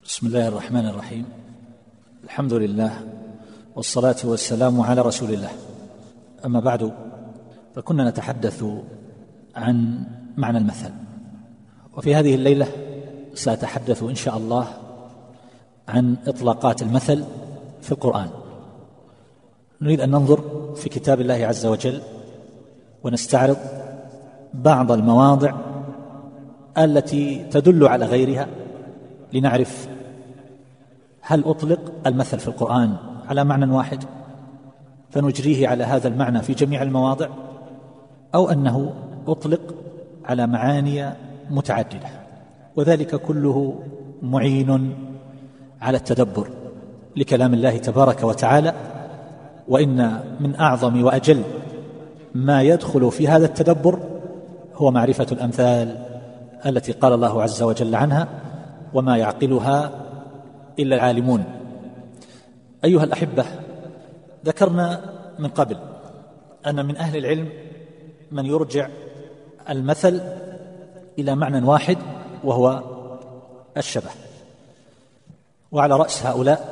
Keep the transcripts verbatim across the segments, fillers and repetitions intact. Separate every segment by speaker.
Speaker 1: بسم الله الرحمن الرحيم. الحمد لله والصلاة والسلام على رسول الله. أما بعد، فكنا نتحدث عن معنى المثل، وفي هذه الليلة سأتحدث إن شاء الله عن إطلاقات المثل في القرآن. نريد أن ننظر في كتاب الله عز وجل ونستعرض بعض المواضع التي تدل على غيرها لنعرف هل أطلق المثل في القرآن على معنى واحد فنجريه على هذا المعنى في جميع المواضع، أو أنه أطلق على معاني متعددة، وذلك كله معين على التدبر لكلام الله تبارك وتعالى. وإن من أعظم وأجل ما يدخل في هذا التدبر هو معرفة الأمثال التي قال الله عز وجل عنها: وما يعقلها إلا العالمون. أيها الأحبة، ذكرنا من قبل أن من أهل العلم من يرجع المثل إلى معنى واحد وهو الشبه، وعلى رأس هؤلاء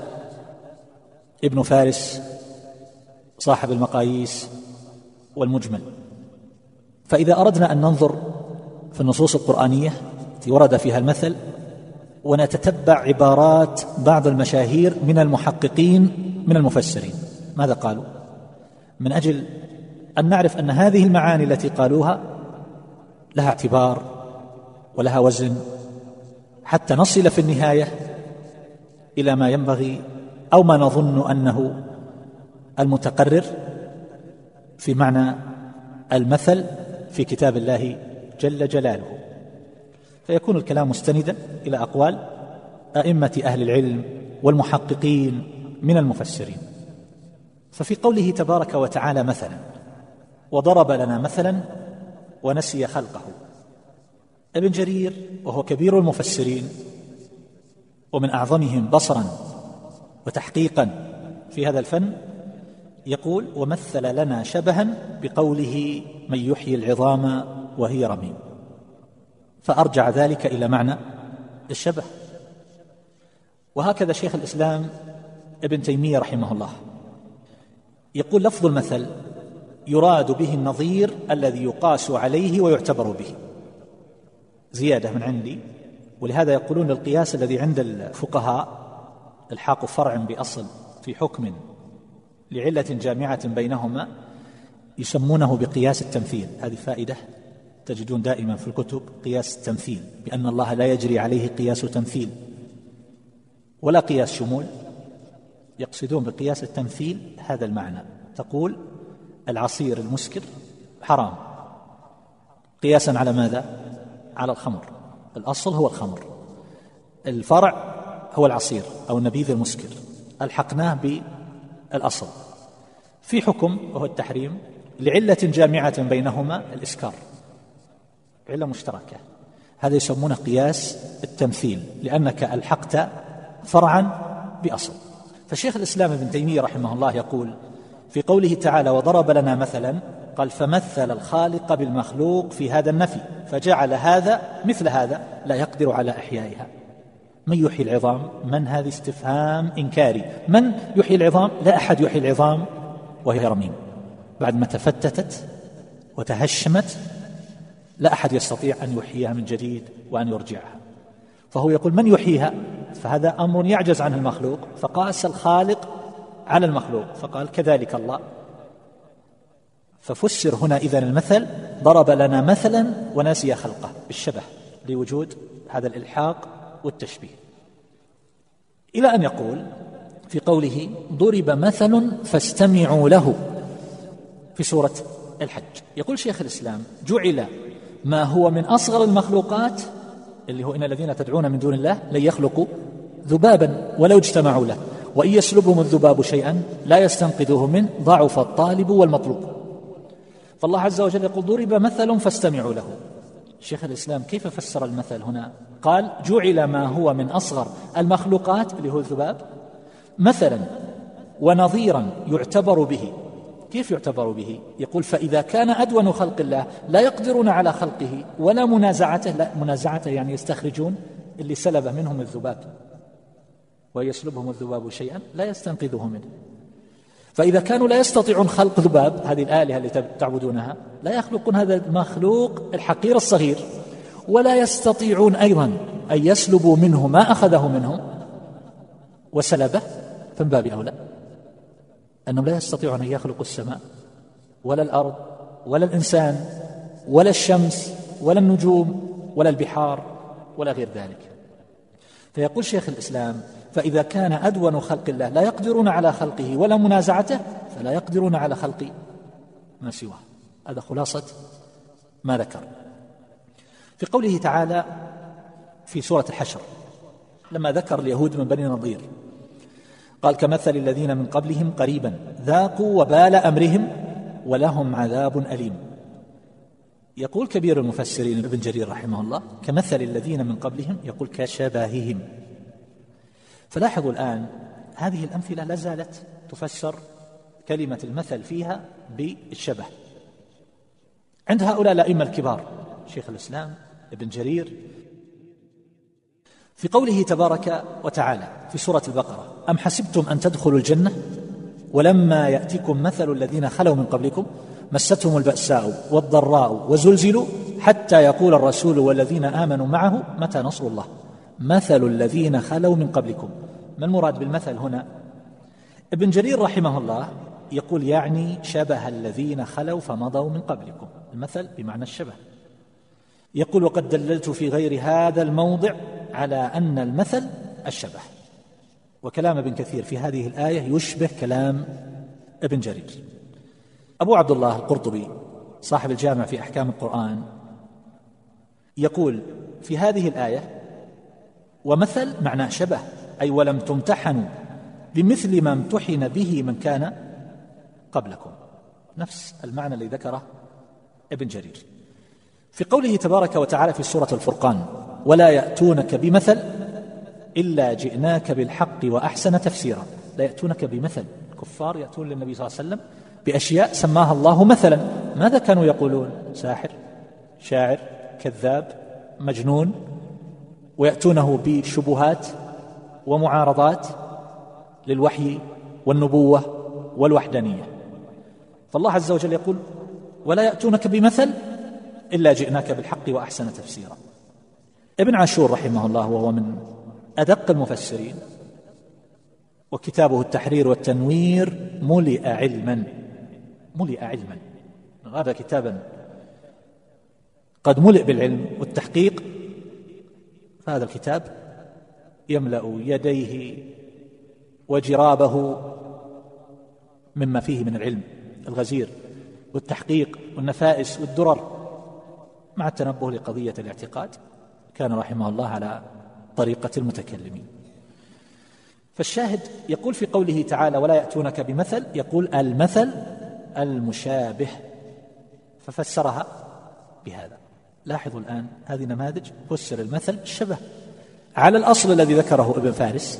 Speaker 1: ابن فارس صاحب المقاييس والمجمل. فإذا أردنا أن ننظر في النصوص القرآنية التي ورد فيها المثل ونتتبع عبارات بعض المشاهير من المحققين من المفسرين، ماذا قالوا؟ من أجل أن نعرف أن هذه المعاني التي قالوها لها اعتبار ولها وزن، حتى نصل في النهاية إلى ما ينبغي أو ما نظن أنه المتقرر في معنى المثل في كتاب الله جل جلاله. فيكون الكلام مستندا إلى أقوال أئمة أهل العلم والمحققين من المفسرين. ففي قوله تبارك وتعالى مثلا: وضرب لنا مثلا ونسي خلقه، ابن جرير وهو كبير المفسرين ومن أعظمهم بصرا وتحقيقا في هذا الفن يقول: ومثل لنا شبها بقوله من يحيي العظام وهي رميم، فأرجع ذلك إلى معنى الشبه. وهكذا شيخ الإسلام ابن تيمية رحمه الله يقول: لفظ المثل يراد به النظير الذي يقاس عليه ويعتبر به. زيادة من عندي، ولهذا يقولون القياس الذي عند الفقهاء الحاق فرع بأصل في حكم لعلة جامعة بينهما يسمونه بقياس التمثيل. هذه فائدة تجدون دائما في الكتب، قياس التمثيل، بأن الله لا يجري عليه قياس تمثيل ولا قياس شمول. يقصدون بقياس التمثيل هذا المعنى، تقول العصير المسكر حرام قياسا على ماذا؟ على الخمر. الأصل هو الخمر، الفرع هو العصير أو النبيذ المسكر، ألحقناه بالأصل في حكم وهو التحريم لعلة جامعة بينهما الإسكار، علة مشتركة. هذا يسمونه قياس التمثيل، لأنك ألحقت فرعا بأصل. فشيخ الإسلام ابن تيمية رحمه الله يقول في قوله تعالى: وضرب لنا مثلا، قال: فمثل الخالق بالمخلوق في هذا النفي، فجعل هذا مثل هذا لا يقدر على إحيائها. من يحيي العظام؟ من هذه استفهام إنكاري، من يحيي العظام؟ لا أحد يحيي العظام وهي رميم، بعد ما تفتتت وتهشمت لا أحد يستطيع أن يحييها من جديد وأن يرجعها. فهو يقول من يحييها؟ فهذا أمر يعجز عنه المخلوق، فقاس الخالق على المخلوق فقال كذلك الله. ففسر هنا إذن المثل: ضرب لنا مثلا ونسي خلقه، بالشبه لوجود هذا الإلحاق والتشبيه، إلى أن يقول في قوله: ضرب مثل فاستمعوا له في سورة الحج. يقول شيخ الإسلام: جعل ما هو من أصغر المخلوقات، اللي هو إن الذين تدعون من دون الله لن يخلقوا ذبابا ولو اجتمعوا له، وإن يسلبهم الذباب شيئا لا يستنقذوه منه، ضعف الطالب والمطلوب. فالله عز وجل يقول: ضرب مثل فاستمعوا له. شيخ الإسلام كيف فسر المثل هنا؟ قال: جعل ما هو من أصغر المخلوقات اللي هو الذباب مثلا ونظيرا يعتبر به. كيف يعتبر به؟ يقول: فإذا كان أدون خلق الله لا يقدرون على خلقه ولا منازعته، لا منازعته يعني يستخرجون اللي سلب منهم الذباب، ويسلبهم الذباب شيئا لا يستنقذه منه. فإذا كانوا لا يستطيعون خلق ذباب، هذه الآلهة اللي تعبدونها لا يخلقون هذا المخلوق الحقير الصغير، ولا يستطيعون أيضا أن يسلبوا منه ما أخذه منهم وسلبه، فمن باب أولى أنهم لا يستطيعون أن يخلقوا السماء ولا الأرض ولا الإنسان ولا الشمس ولا النجوم ولا البحار ولا غير ذلك. فيقول شيخ الإسلام: فإذا كان أدون خلق الله لا يقدرون على خلقه ولا منازعته، فلا يقدرون على خلق ما سواه. هذا خلاصة ما ذكر. في قوله تعالى في سورة الحشر لما ذكر اليهود من بني نضير قال: كمثل الذين من قبلهم قريبا ذاقوا وبال أمرهم ولهم عذاب أليم. يقول كبير المفسرين ابن جرير رحمه الله: كمثل الذين من قبلهم، يقول كشبههم. فلاحظوا الآن هذه الأمثلة لا زالت تفسر كلمة المثل فيها بالشبه عند هؤلاء الأئمة الكبار، شيخ الإسلام ابن جرير. في قوله تبارك وتعالى في سورة البقرة: أم حسبتم أن تدخلوا الجنة ولما يأتكم مثل الذين خلوا من قبلكم مستهم البأساء والضراء وزلزلوا حتى يقول الرسول والذين آمنوا معه متى نصر الله. مثل الذين خلوا من قبلكم، ما المراد بالمثل هنا؟ ابن جرير رحمه الله يقول يعني شبه الذين خلوا فمضوا من قبلكم، المثل بمعنى الشبه. يقول: وقد دللت في غير هذا الموضع على أن المثل الشبه. وكلام ابن كثير في هذه الآية يشبه كلام ابن جرير. أبو عبد الله القرطبي صاحب الجامع في أحكام القرآن يقول في هذه الآية: ومثل معناه شبه، أي ولم تمتحنوا بمثل ما امتحن به من كان قبلكم، نفس المعنى الذي ذكره ابن جرير. في قوله تبارك وتعالى في سورة الفرقان: ولا يأتونك بمثل إلا جئناك بالحق وأحسن تفسيرا. لا يأتونك بمثل، الكفار يأتون للنبي صلى الله عليه وسلم بأشياء سماها الله مثلا. ماذا كانوا يقولون؟ ساحر، شاعر، كذاب، مجنون، ويأتونه بشبهات ومعارضات للوحي والنبوة والوحدانية. فالله عز وجل يقول: ولا يأتونك بمثل إلا جئناك بالحق وأحسن تفسيرا. ابن عاشور رحمه الله وهو من أدق المفسرين وكتابه التحرير والتنوير ملئ علما ملئ علما هذا كتابا قد ملئ بالعلم والتحقيق، فهذا الكتاب يملأ يديه وجرابه مما فيه من العلم الغزير والتحقيق والنفائس والدرر، مع التنبه لقضية الاعتقاد. كان رحمه الله على طريقة المتكلمين. فالشاهد يقول في قوله تعالى: ولا يأتونك بمثل، يقول المثل المشابه، ففسرها بهذا. لاحظوا الآن هذه نماذج فسر المثل الشبه على الأصل الذي ذكره ابن فارس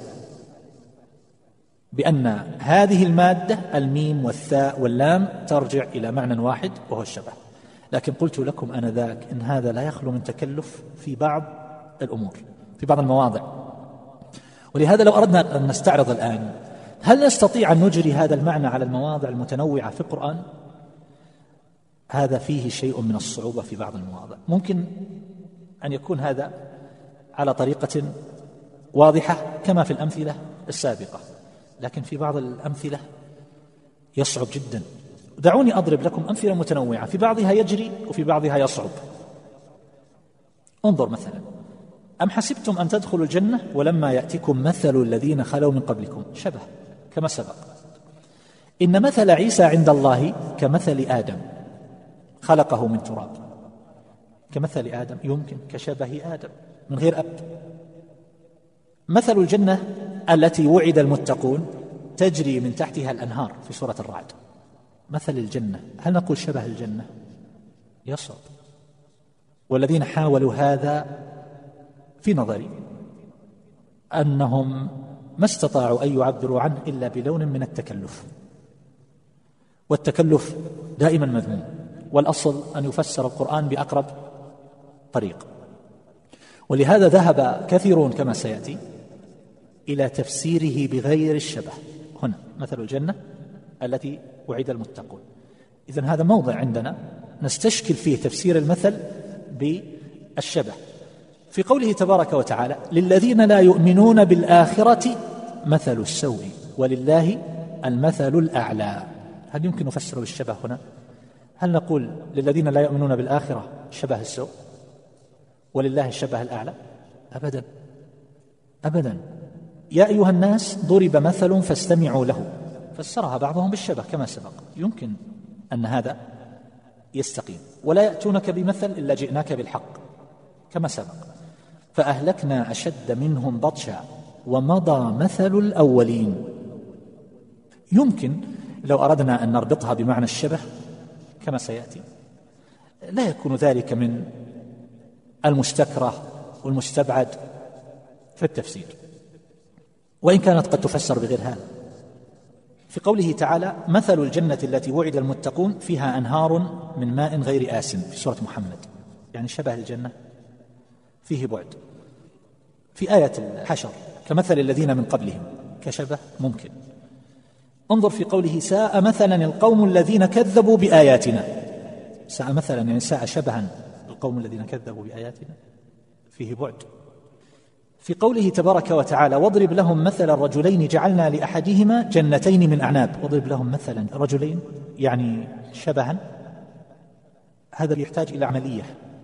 Speaker 1: بأن هذه المادة الميم والثاء واللام ترجع إلى معنى واحد وهو الشبه. لكن قلت لكم آنذاك إن هذا لا يخلو من تكلف في بعض الأمور، في بعض المواضع. ولهذا لو أردنا أن نستعرض الآن هل نستطيع أن نجري هذا المعنى على المواضع المتنوعة في القرآن؟ هذا فيه شيء من الصعوبة في بعض المواضع. ممكن أن يكون هذا على طريقة واضحة كما في الأمثلة السابقة، لكن في بعض الأمثلة يصعب جدا. دعوني أضرب لكم أمثلة متنوعة، في بعضها يجري وفي بعضها يصعب. انظر مثلا: أم حسبتم أن تدخلوا الجنة ولما يأتكم مثل الذين خلوا من قبلكم، شبه كما سبق. إن مثل عيسى عند الله كمثل آدم خلقه من تراب. كمثل آدم يمكن، كشبه آدم من غير أب. مثل الجنة التي وعد المتقون تجري من تحتها الأنهار في سورة الرعد. مثل الجنة، هل نقول شبه الجنة؟ يصعب. والذين حاولوا هذا في نظري أنهم ما استطاعوا أن يعبروا عنه إلا بلون من التكلف، والتكلف دائما مذموم، والأصل أن يفسر القرآن بأقرب طريق. ولهذا ذهب كثيرون كما سيأتي إلى تفسيره بغير الشبه. هنا مثل الجنة التي وعد المتقون. إذن هذا موضع عندنا نستشكل فيه تفسير المثل بالشبه. في قوله تبارك وتعالى: للذين لا يؤمنون بالآخرة مثل السوء ولله المثل الأعلى. هل يمكن نفسر بالشبه هنا؟ هل نقول للذين لا يؤمنون بالآخرة شبه السوء ولله الشبه الأعلى؟ أبدا أبدا. يا أيها الناس ضرب مثل فاستمعوا له، فسرها بعضهم بالشبه كما سبق. يمكن أن هذا يستقيم. ولا يأتونك بمثل إلا جئناك بالحق كما سبق. فأهلكنا أشد منهم بطشا ومضى مثل الأولين. يمكن لو أردنا أن نربطها بمعنى الشبه كما سيأتي، لا يكون ذلك من المستكره والمستبعد في التفسير، وإن كانت قد تفسر بغير هذا. في قوله تعالى: مثل الجنة التي وعد المتقون فيها أنهار من ماء غير آسن، في سورة محمد، يعني شبه الجنة فيه بعد. في آية الحشر: كمثل الذين من قبلهم، كشبه ممكن. انظر في قوله: ساء مثلا القوم الذين كذبوا بآياتنا. ساء مثلا يعني ساء شبها القوم الذين كذبوا بآياتنا، فيه بعد. في قوله تبارك وتعالى: واضرب لهم مثل الرجلين جعلنا لأحدهما جنتين من أعناب. واضرب لهم مثلا رجلين يعني شبها، هذا يحتاج إلى عملية.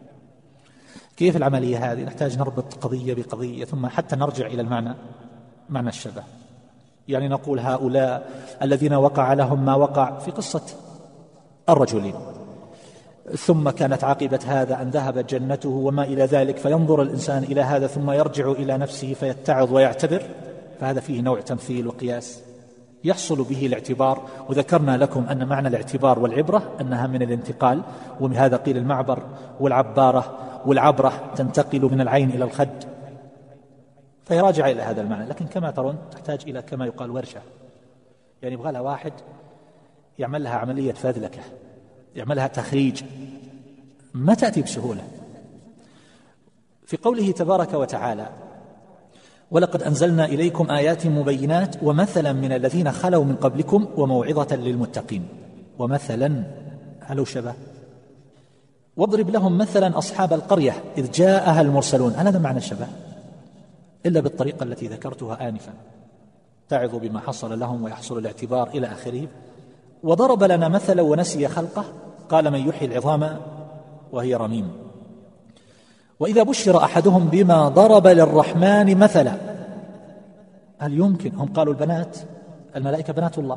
Speaker 1: كيف العملية هذه؟ نحتاج نربط قضية بقضية ثم حتى نرجع إلى المعنى، معنى الشبه. يعني نقول هؤلاء الذين وقع لهم ما وقع في قصة الرجلين، ثم كانت عاقبة هذا أن ذهبت جنته وما إلى ذلك، فينظر الإنسان إلى هذا ثم يرجع إلى نفسه فيتعظ ويعتبر. فهذا فيه نوع تمثيل وقياس يحصل به الاعتبار. وذكرنا لكم أن معنى الاعتبار والعبرة أنها من الانتقال، ومن هذا قيل المعبر والعبارة والعبرة تنتقل من العين إلى الخد، فيراجع إلى هذا المعنى. لكن كما ترون تحتاج إلى كما يقال ورشة، يعني يبغى لها واحد يعمل لها عملية فذلكة، يعملها تخريج، ما تأتي بسهولة. في قوله تبارك وتعالى: ولقد أنزلنا إليكم آيات مبينات ومثلا من الذين خلوا من قبلكم وموعظة للمتقين. ومثلا هل شبه؟ واضرب لهم مثلا أصحاب القرية إذ جاءها المرسلون. هل هذا معنى الشبه؟ إلا بالطريقة التي ذكرتها آنفا، تعظ بما حصل لهم ويحصل الاعتبار إلى آخره. وضرب لنا مثلا ونسي خلقه قال: من يحيي العظام وهي رميم. وإذا بشر أحدهم بما ضرب للرحمن مثلا. هل يمكن؟ هم قالوا البنات، الملائكة بنات الله،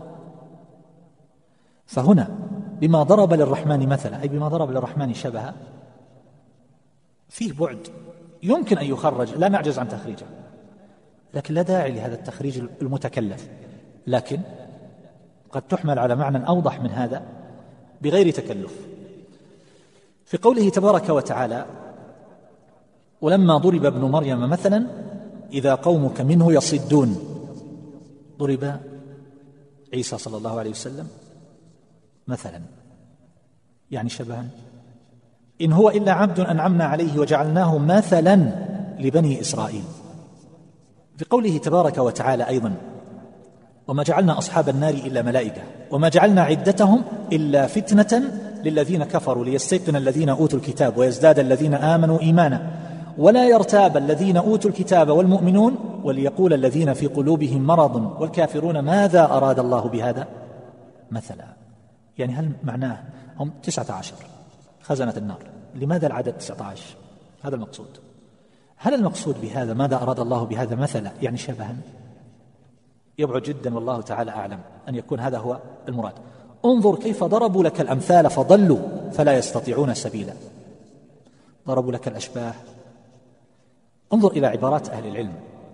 Speaker 1: فهنا بما ضرب للرحمن مثلا أي بما ضرب للرحمن شبها، فيه بعد يمكن أن يخرج، لا نعجز عن تخريجه، لكن لا داعي لهذا التخريج المتكلف. لكن قد تحمل على معنى أوضح من هذا بغير تكلف. في قوله تبارك وتعالى: ولما ضرب ابن مريم مثلا إذا قومك منه يصدون. ضرب عيسى صلى الله عليه وسلم مثلا يعني شبها. إن هو إلا عبد أنعمنا عليه وجعلناه مثلا لبني إسرائيل. في قوله تبارك وتعالى أيضا: وما جعلنا أصحاب النار إلا ملائكة وما جعلنا عدتهم إلا فتنة للذين كفروا ليستيقن الذين أوتوا الكتاب ويزداد الذين آمنوا إيمانا ولا يرتاب الذين أوتوا الكتاب والمؤمنون وليقول الذين في قلوبهم مرض والكافرون ماذا أراد الله بهذا مثلا. يعني هل معناه هم تسعة عشر خزنة النار، لماذا العدد تسعة عشر؟ هذا المقصود. هل المقصود بهذا ماذا أراد الله بهذا مثلا يعني شبها؟ يبعد جدا، والله تعالى أعلم أن يكون هذا هو المراد. انظر كيف ضربوا لك الأمثال فضلوا فلا يستطيعون سبيلا. ضربوا لك الأشباه. انظر إلى عبارات أهل العلم.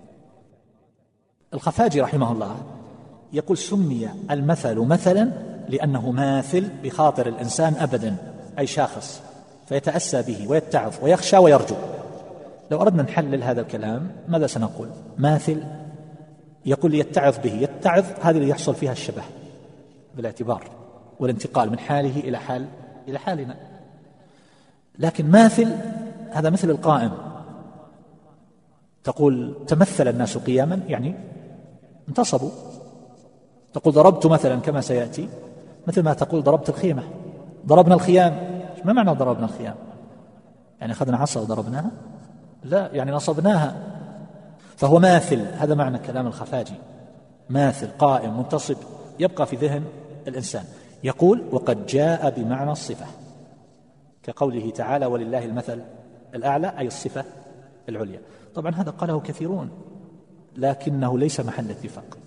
Speaker 1: الخفاجي رحمه الله يقول: سمي المثل مثلا لأنه ماثل بخاطر الإنسان أبدا، أي شاخص، فيتأسى به ويتعظ ويخشى ويرجو. لو أردنا نحلل هذا الكلام ماذا سنقول؟ ماثل يقول يتعظ به، يتعظ هذه اللي يحصل فيها الشبه بالاعتبار والانتقال من حاله إلى حال إلى حالنا. لكن ماثل هذا مثل القائم، تقول تمثل الناس قياما يعني انتصبوا. تقول ضربت مثلا كما سيأتي مثل ما تقول ضربت الخيمة، ضربنا الخيام. ما معنى ضربنا الخيام؟ يعني أخذنا عصا وضربناها؟ لا، يعني نصبناها. فهو ماثل، هذا معنى كلام الخفاجي، ماثل قائم منتصب يبقى في ذهن الإنسان. يقول وقد جاء بمعنى الصفة كقوله تعالى ولله المثل الأعلى، أي الصفة العليا. طبعا هذا قاله كثيرون لكنه ليس محل اتفاق.